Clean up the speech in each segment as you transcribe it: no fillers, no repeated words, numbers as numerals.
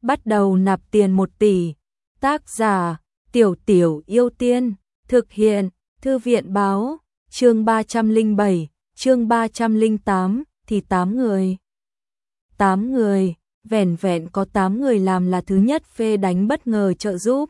bắt đầu nạp tiền 1 tỷ. Tác giả, Tiểu Tiểu Yêu Tiên, thực hiện, Thư viện báo, chương 307, chương 308, thì 8 người. 8 người, vẻn vẹn có 8 người làm là thứ nhất phê đánh bất ngờ trợ giúp.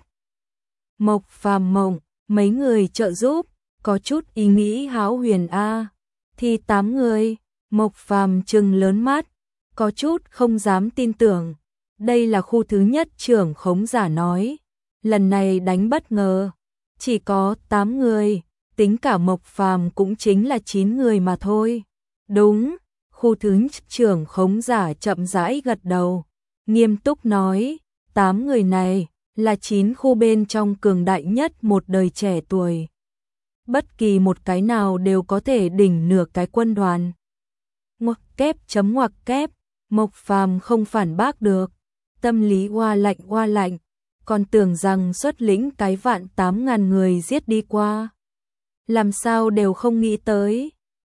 Mộc Phàm mộng, mấy người trợ giúp, có chút ý nghĩ hão huyền a. Thì 8 người, Mộc Phàm trừng lớn mắt, có chút không dám tin tưởng. Đây là khu thứ nhất trưởng khống giả nói. Lần này đánh bất ngờ, chỉ có 8 người, tính cả Mộc Phàm cũng chính là 9 người mà thôi. Đúng, khu thứ nhất trưởng khống giả chậm rãi gật đầu, nghiêm túc nói, 8 người này là 9 khu bên trong cường đại nhất một đời trẻ tuổi. Bất kỳ một cái nào đều có thể đỉnh nửa cái quân đoàn. Ngoặc kép chấm ngoặc kép, Mộc Phàm không phản bác được, tâm lý oa lạnh, còn tưởng rằng xuất lĩnh cái vạn 8.000 người giết đi qua. Làm sao đều không nghĩ tới,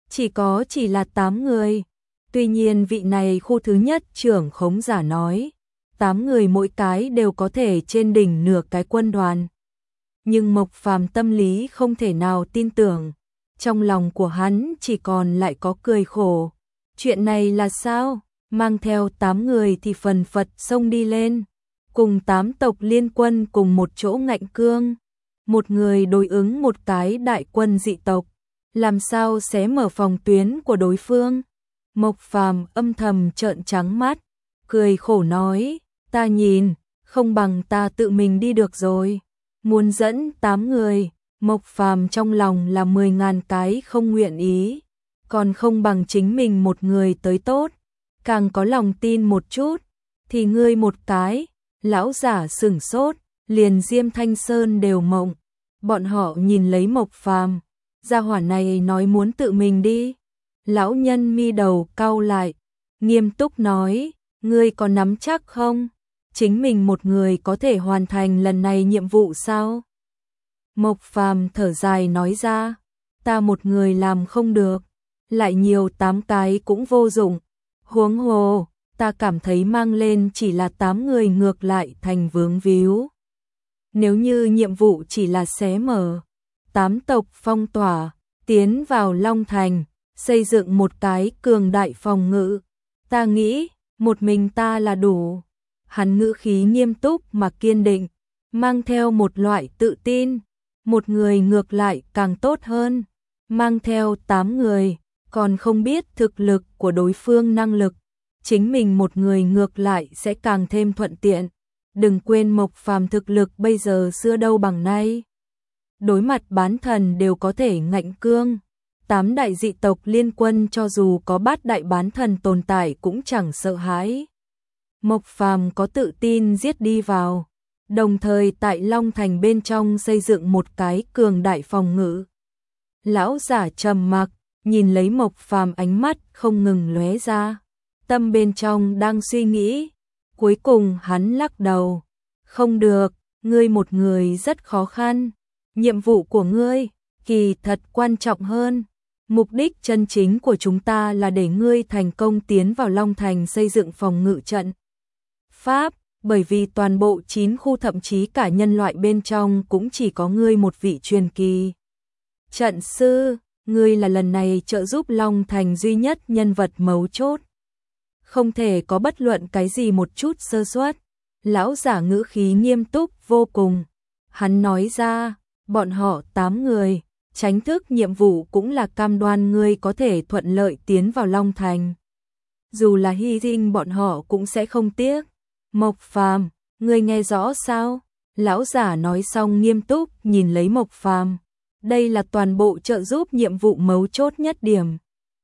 chỉ là 8 người. Tuy nhiên vị này khu thứ nhất trưởng khống giả nói, 8 người mỗi cái đều có thể trên đỉnh nửa cái quân đoàn. Nhưng Mộc Phàm tâm lý không thể nào tin tưởng, trong lòng của hắn chỉ còn lại có cười khổ. Chuyện này là sao? Mang theo 8 người thì phần phật xông đi lên, cùng 8 tộc liên quân cùng một chỗ ngạnh cương. Một người đối ứng một cái đại quân dị tộc, làm sao xé mở phòng tuyến của đối phương? Mộc Phàm âm thầm trợn trắng mắt, cười khổ nói, ta nhìn, không bằng ta tự mình đi được rồi. Muốn dẫn 8 người, Mộc Phàm trong lòng là 10.000 cái không nguyện ý, còn không bằng chính mình một người tới tốt, càng có lòng tin một chút, thì ngươi một cái. Lão giả sửng sốt, liền Diêm Thanh Sơn đều mộng. Bọn họ nhìn lấy Mộc Phàm, gia hỏa này nói muốn tự mình đi. Lão nhân mi đầu cau lại, nghiêm túc nói, ngươi có nắm chắc không? Chính mình một người có thể hoàn thành lần này nhiệm vụ sao? Mộc Phàm thở dài nói ra, ta một người làm không được, lại nhiều 8 cái cũng vô dụng. Huống hồ, ta cảm thấy mang lên chỉ là 8 người ngược lại thành vướng víu. Nếu như nhiệm vụ chỉ là xé mở 8 tộc phong tỏa, tiến vào Long Thành, xây dựng một cái cường đại phòng ngự, ta nghĩ một mình ta là đủ. Hắn ngữ khí nghiêm túc mà kiên định, mang theo một loại tự tin. Một người ngược lại càng tốt hơn, mang theo 8 người, còn không biết thực lực của đối phương năng lực. Chính mình một người ngược lại sẽ càng thêm thuận tiện. Đừng quên Mộc Phàm thực lực bây giờ xưa đâu bằng nay. Đối mặt bán thần đều có thể ngạnh cương. 8 đại dị tộc liên quân cho dù có 8 đại bán thần tồn tại cũng chẳng sợ hãi. Mộc Phàm có tự tin giết đi vào, đồng thời tại Long Thành bên trong xây dựng một cái cường đại phòng ngự. Lão giả trầm mặc, nhìn lấy Mộc Phàm ánh mắt không ngừng lóe ra. Tâm bên trong đang suy nghĩ, cuối cùng hắn lắc đầu, không được, ngươi một người rất khó khăn, nhiệm vụ của ngươi kỳ thật quan trọng hơn, mục đích chân chính của chúng ta là để ngươi thành công tiến vào Long Thành xây dựng phòng ngự trận pháp, bởi vì toàn bộ 9 khu thậm chí cả nhân loại bên trong cũng chỉ có ngươi một vị truyền kỳ trận sư, ngươi là lần này trợ giúp Long Thành duy nhất nhân vật mấu chốt. Không thể có bất luận cái gì một chút sơ suất. Lão giả ngữ khí nghiêm túc vô cùng. Hắn nói ra, bọn họ 8 người, tránh thức nhiệm vụ cũng là cam đoan ngươi có thể thuận lợi tiến vào Long Thành. Dù là hy sinh bọn họ cũng sẽ không tiếc. Mộc Phàm, ngươi nghe rõ sao? Lão giả nói xong nghiêm túc nhìn lấy Mộc Phàm. Đây là toàn bộ trợ giúp nhiệm vụ mấu chốt nhất điểm.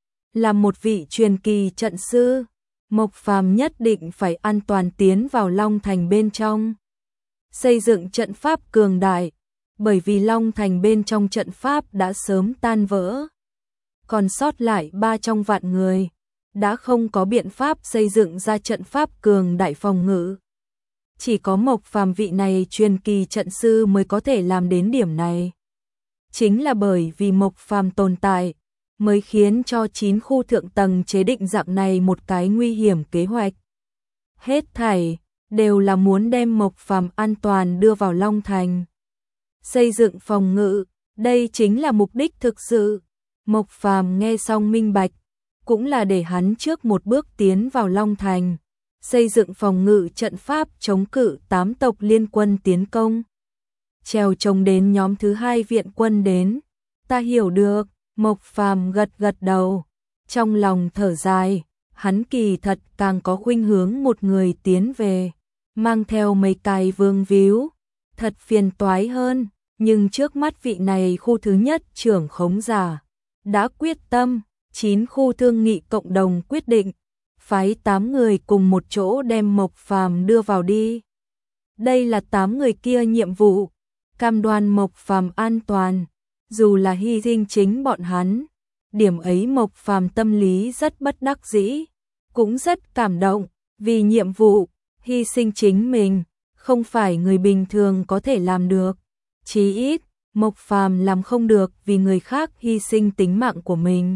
Là một vị truyền kỳ trận sư, Mộc Phàm nhất định phải an toàn tiến vào Long Thành bên trong. Xây dựng trận pháp cường đại, bởi vì Long Thành bên trong trận pháp đã sớm tan vỡ. Còn sót lại 300 vạn người, đã không có biện pháp xây dựng ra trận pháp cường đại phòng ngự. Chỉ có Mộc Phàm vị này truyền kỳ trận sư mới có thể làm đến điểm này. Chính là bởi vì Mộc Phàm tồn tại, mới khiến cho 9 khu thượng tầng chế định dạng này một cái nguy hiểm kế hoạch. Hết thảy đều là muốn đem Mộc Phàm an toàn đưa vào Long Thành. Xây dựng phòng ngự, đây chính là mục đích thực sự. Mộc Phàm nghe xong minh bạch, cũng là để hắn trước một bước tiến vào Long Thành, xây dựng phòng ngự trận pháp chống cự 8 tộc liên quân tiến công. Trèo trống đến nhóm thứ 2 viện quân đến. Ta hiểu được, Mộc Phàm gật gật đầu, trong lòng thở dài, hắn kỳ thật càng có khuynh hướng một người tiến về, mang theo mấy cái vương víu, thật phiền toái hơn, nhưng trước mắt vị này khu thứ nhất trưởng khống giả đã quyết tâm, 9 khu thương nghị cộng đồng quyết định, phái 8 người cùng một chỗ đem Mộc Phàm đưa vào đi. Đây là 8 người kia nhiệm vụ, cam đoan Mộc Phàm an toàn, dù là hy sinh chính bọn hắn. Điểm ấy Mộc Phàm tâm lý rất bất đắc dĩ, cũng rất cảm động, vì nhiệm vụ, hy sinh chính mình, không phải người bình thường có thể làm được. Chí ít, Mộc Phàm làm không được vì người khác hy sinh tính mạng của mình.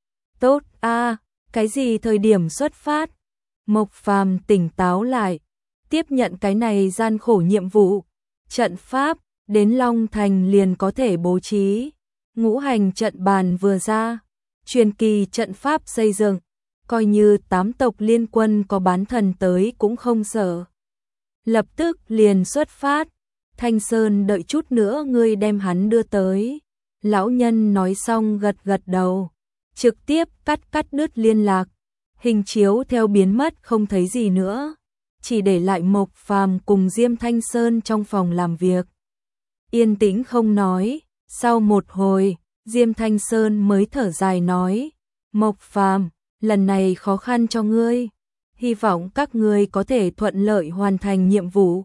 Tốt a, cái gì thời điểm xuất phát? Mộc Phàm tỉnh táo lại, tiếp nhận cái này gian khổ nhiệm vụ. Trận pháp, đến Long Thành liền có thể bố trí. Ngũ hành trận bàn vừa ra, truyền kỳ trận pháp xây dựng, coi như 8 tộc liên quân có bán thần tới cũng không sợ. Lập tức liền xuất phát. Thanh Sơn đợi chút nữa ngươi đem hắn đưa tới. Lão nhân nói xong gật gật đầu, trực tiếp cắt đứt liên lạc. Hình chiếu theo biến mất không thấy gì nữa, chỉ để lại Mộc Phàm cùng Diêm Thanh Sơn trong phòng làm việc. Yên tĩnh không nói, sau một hồi, Diêm Thanh Sơn mới thở dài nói, Mộc Phàm, lần này khó khăn cho ngươi, hy vọng các ngươi có thể thuận lợi hoàn thành nhiệm vụ.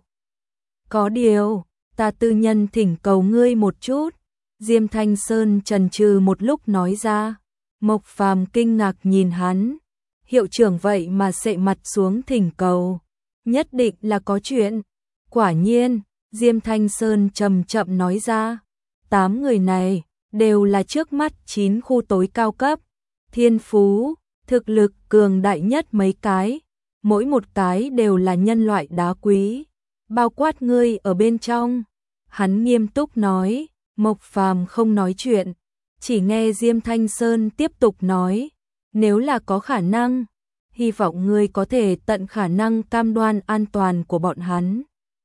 Có điều, ta tư nhân thỉnh cầu ngươi một chút. Diêm Thanh Sơn chần chừ một lúc nói ra. Mộc Phàm kinh ngạc nhìn hắn. Hiệu trưởng vậy mà sệ mặt xuống thỉnh cầu, nhất định là có chuyện. Quả nhiên, Diêm Thanh Sơn chậm chậm nói ra, 8 người này đều là trước mắt 9 khu tối cao cấp, thiên phú, thực lực cường đại nhất mấy cái, mỗi một cái đều là nhân loại đá quý, bao quát ngươi ở bên trong. Hắn nghiêm túc nói. Mộc Phàm không nói chuyện, chỉ nghe Diêm Thanh Sơn tiếp tục nói, nếu là có khả năng, hy vọng ngươi có thể tận khả năng cam đoan an toàn của bọn hắn.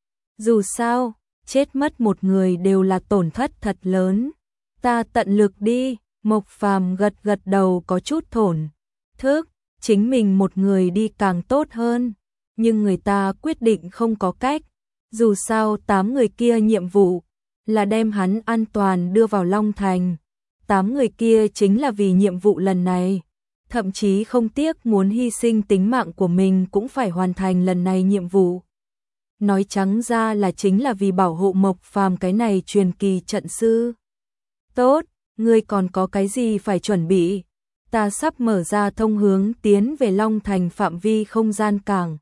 Dù sao, chết mất một người đều là tổn thất thật lớn. Ta tận lực đi. Mộc Phàm gật gật đầu, có chút thổn thức, chính mình một người đi càng tốt hơn, nhưng người ta quyết định không có cách. Dù sao 8 người kia nhiệm vụ là đem hắn an toàn đưa vào Long Thành. 8 người kia chính là vì nhiệm vụ lần này, thậm chí không tiếc muốn hy sinh tính mạng của mình cũng phải hoàn thành lần này nhiệm vụ. Nói trắng ra là chính là vì bảo hộ Mộc Phàm cái này truyền kỳ trận sư. Tốt, ngươi còn có cái gì phải chuẩn bị? Ta sắp mở ra thông hướng tiến về Long Thành phạm vi không gian cảng.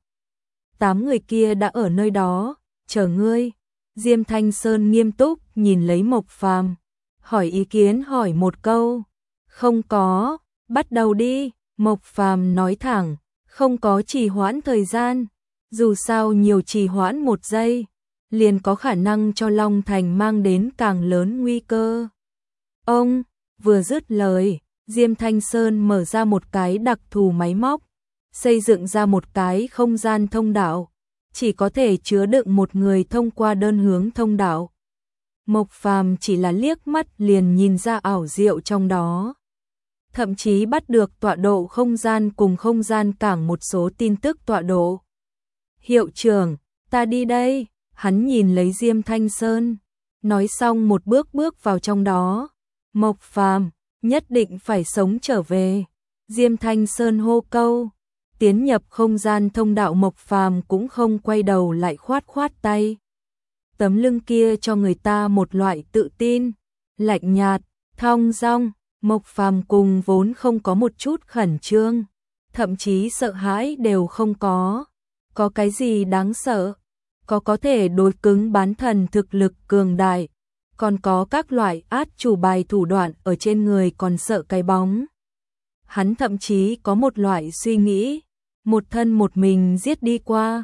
8 người kia đã ở nơi đó, chờ ngươi. Diêm Thanh Sơn nghiêm túc nhìn lấy Mộc Phàm, hỏi ý kiến hỏi một câu. Không có, bắt đầu đi. Mộc Phàm nói thẳng, không có trì hoãn thời gian. Dù sao nhiều trì hoãn 1 giây, liền có khả năng cho Long Thành mang đến càng lớn nguy cơ. Ông, vừa dứt lời, Diêm Thanh Sơn mở ra một cái đặc thù máy móc, xây dựng ra một cái không gian thông đạo, chỉ có thể chứa đựng một người thông qua đơn hướng thông đạo. Mộc Phàm chỉ là liếc mắt liền nhìn ra ảo diệu trong đó. Thậm chí bắt được tọa độ không gian cùng không gian cảng một số tin tức tọa độ. Hiệu trưởng, ta đi đây. Hắn nhìn lấy Diêm Thanh Sơn, nói xong một bước bước vào trong đó. Mộc Phàm, nhất định phải sống trở về. Diêm Thanh Sơn hô câu. Tiến nhập không gian thông đạo, Mộc Phàm cũng không quay đầu lại, khoát khoát tay. Tấm lưng kia cho người ta một loại tự tin, lạnh nhạt, thong dong. Mộc Phàm cùng vốn không có một chút khẩn trương, thậm chí sợ hãi đều không có. Có cái gì đáng sợ? Có thể đối cứng bán thần thực lực cường đại, còn có các loại át chủ bài thủ đoạn ở trên người, còn sợ cái bóng. Hắn thậm chí có một loại suy nghĩ, một thân một mình giết đi qua,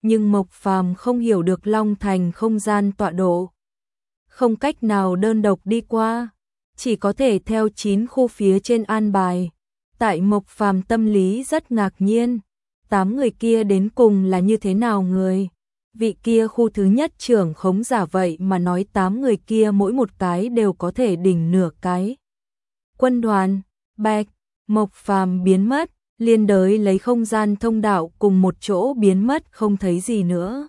nhưng Mộc Phàm không hiểu được Long Thành không gian tọa độ. Không cách nào đơn độc đi qua, chỉ có thể theo 9 khu phía trên an bài. Tại Mộc Phàm tâm lý rất ngạc nhiên, 8 người kia đến cùng là như thế nào người? Vị kia khu thứ nhất trưởng khống giả vậy mà nói 8 người kia mỗi một cái đều có thể đỉnh nửa cái quân đoàn. Bạch, Mộc Phàm biến mất, liên đới lấy không gian thông đạo cùng một chỗ biến mất không thấy gì nữa.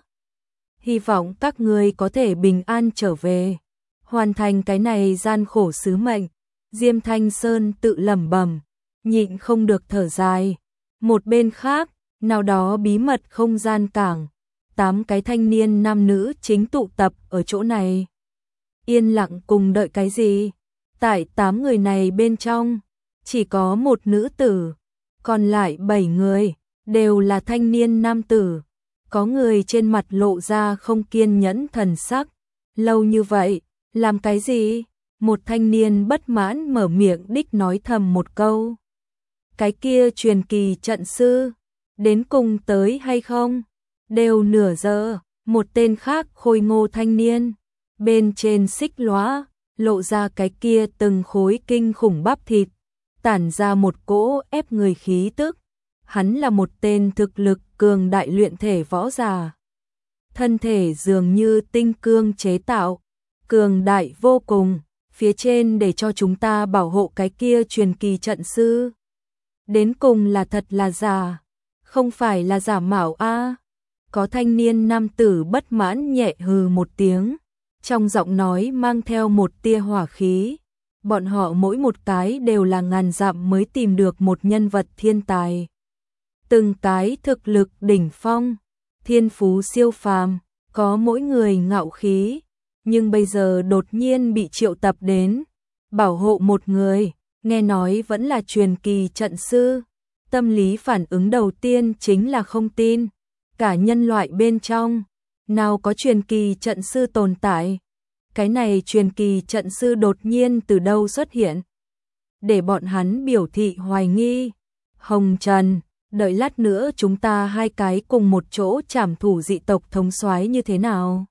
Hy vọng các ngươi có thể bình an trở về, hoàn thành cái này gian khổ sứ mệnh. Diêm Thanh Sơn tự lẩm bẩm, nhịn không được thở dài. Một bên khác, nào đó bí mật không gian cảng, 8 cái thanh niên nam nữ chính tụ tập ở chỗ này. Yên lặng cùng đợi cái gì? Tại 8 người này bên trong, chỉ có một nữ tử, còn lại 7 người đều là thanh niên nam tử. Có người trên mặt lộ ra không kiên nhẫn thần sắc. Lâu như vậy, làm cái gì? Một thanh niên bất mãn mở miệng đích nói thầm một câu. Cái kia truyền kỳ trận sư, đến cùng tới hay không? Đều nửa giờ, một tên khác khôi ngô thanh niên, bên trên xích lóa, lộ ra cái kia từng khối kinh khủng bắp thịt, tản ra một cỗ ép người khí tức. Hắn là một tên thực lực cường đại luyện thể võ giả. Thân thể dường như tinh cương chế tạo, cường đại vô cùng, phía trên để cho chúng ta bảo hộ cái kia truyền kỳ trận sư. Đến cùng là thật là giả, không phải là giả mạo a. Có thanh niên nam tử bất mãn nhẹ hừ một tiếng, trong giọng nói mang theo một tia hỏa khí. Bọn họ mỗi một cái đều là ngàn dặm mới tìm được một nhân vật thiên tài. Từng cái thực lực đỉnh phong, thiên phú siêu phàm, có mỗi người ngạo khí, nhưng bây giờ đột nhiên bị triệu tập đến, bảo hộ một người, nghe nói vẫn là truyền kỳ trận sư. Tâm lý phản ứng đầu tiên chính là không tin, cả nhân loại bên trong, nào có truyền kỳ trận sư tồn tại. Cái này truyền kỳ trận sư đột nhiên từ đâu xuất hiện, để bọn hắn biểu thị hoài nghi. Hồng Trần, đợi lát nữa chúng ta hai cái cùng một chỗ trảm thủ dị tộc thống soái như thế nào?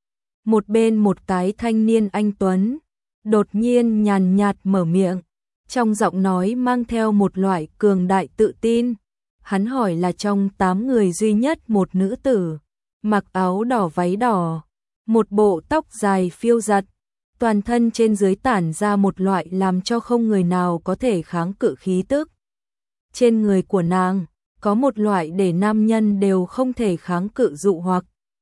Một bên một cái thanh niên anh tuấn, đột nhiên nhàn nhạt mở miệng, trong giọng nói mang theo một loại cường đại tự tin. Hắn hỏi là trong 8 người duy nhất một nữ tử, mặc áo đỏ váy đỏ, một bộ tóc dài phiêu giật, toàn thân trên dưới tản ra một loại làm cho không người nào có thể kháng cự khí tức. Trên người của nàng, có một loại để nam nhân đều không thể kháng cự dụ hoặc.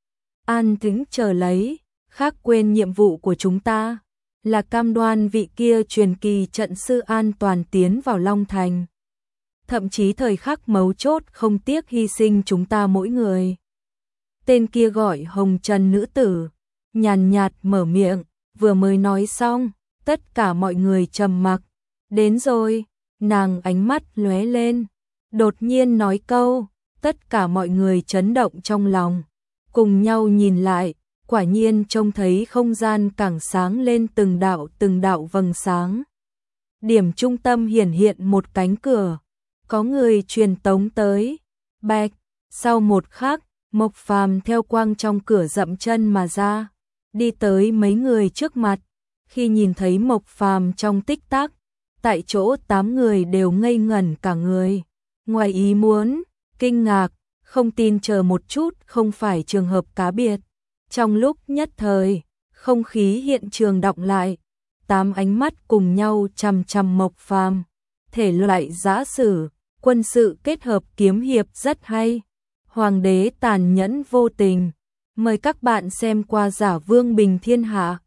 An tĩnh chờ lấy, khác quên nhiệm vụ của chúng ta, là cam đoan vị kia truyền kỳ trận sư an toàn tiến vào Long Thành. Thậm chí thời khắc mấu chốt không tiếc hy sinh chúng ta mỗi người. Tên kia gọi Hồng Trần nữ tử, nhàn nhạt mở miệng, vừa mới nói xong, tất cả mọi người trầm mặc. Đến rồi, nàng ánh mắt lóe lên, đột nhiên nói câu, tất cả mọi người chấn động trong lòng, cùng nhau nhìn lại, quả nhiên trông thấy không gian càng sáng lên từng đạo vầng sáng. Điểm trung tâm hiển hiện một cánh cửa, có người truyền tống tới. Bạch, sau một khắc, Mộc Phàm theo quang trong cửa dậm chân mà ra, đi tới mấy người trước mặt. Khi nhìn thấy Mộc Phàm trong tích tắc, tại chỗ 8 người đều ngây ngẩn cả người, ngoài ý muốn, kinh ngạc, không tin chờ một chút không phải trường hợp cá biệt. Trong lúc nhất thời, không khí hiện trường đọng lại, 8 ánh mắt cùng nhau chằm chằm Mộc Phàm. Thể loại giã sử, quân sự kết hợp kiếm hiệp rất hay. Hoàng đế tàn nhẫn vô tình. Mời các bạn xem qua Giả Vương Bình Thiên Hạ.